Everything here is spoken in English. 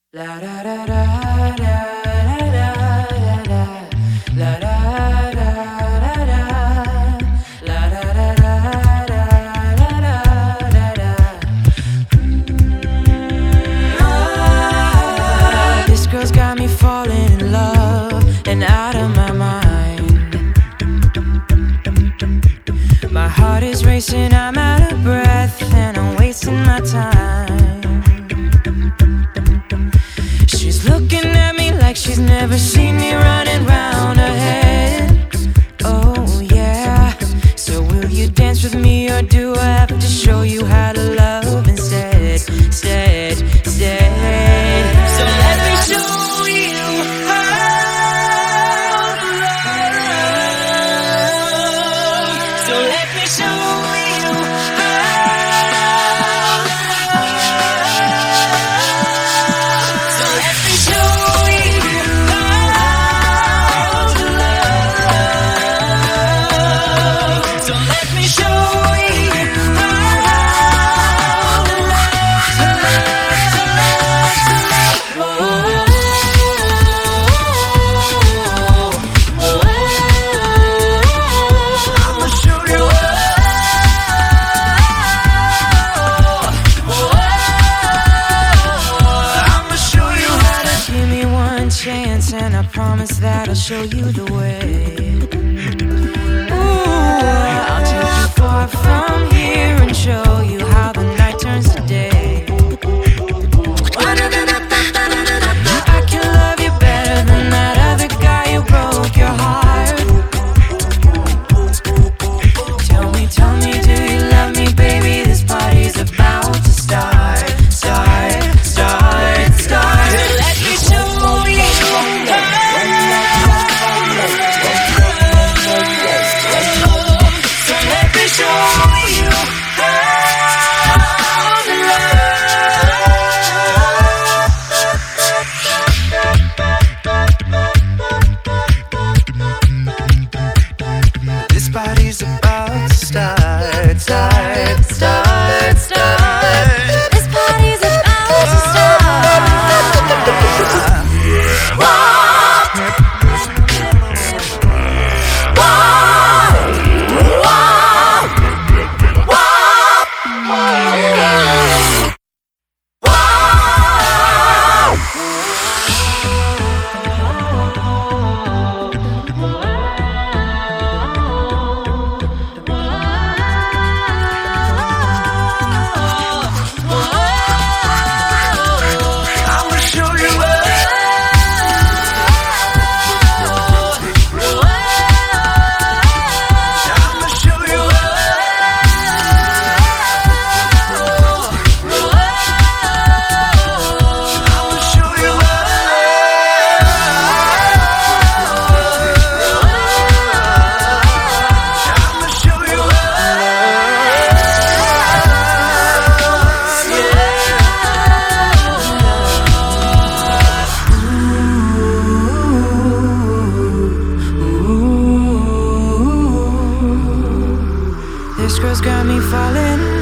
La da da da da da da da la da da da da la da da da da da. This girl's got me falling in love and out of my mind. My heart is racing, I'm out of breath, and I'm wasting my time. She's looking at me like she's never seen me running round her head. Oh yeah, so will you dance with me, or do I have to show you how to love instead? So let me show you how to love. So let me show you how to love. So let me show you how to love. So let me show you how to I'ma show you I'ma show you how to give me one chance, and I promise that I'll show you the way. Ooh, I'll take you far from here and show you how the night turns to day. I can love you better than that other guy who broke your heart. Tell me, do you love me, baby? This party's about to start. Let me show you So let me show you how to love. This party's about to start. This party's about to start. I'ma show you I'ma show you I'ma show you I'ma show you This girl's got me falling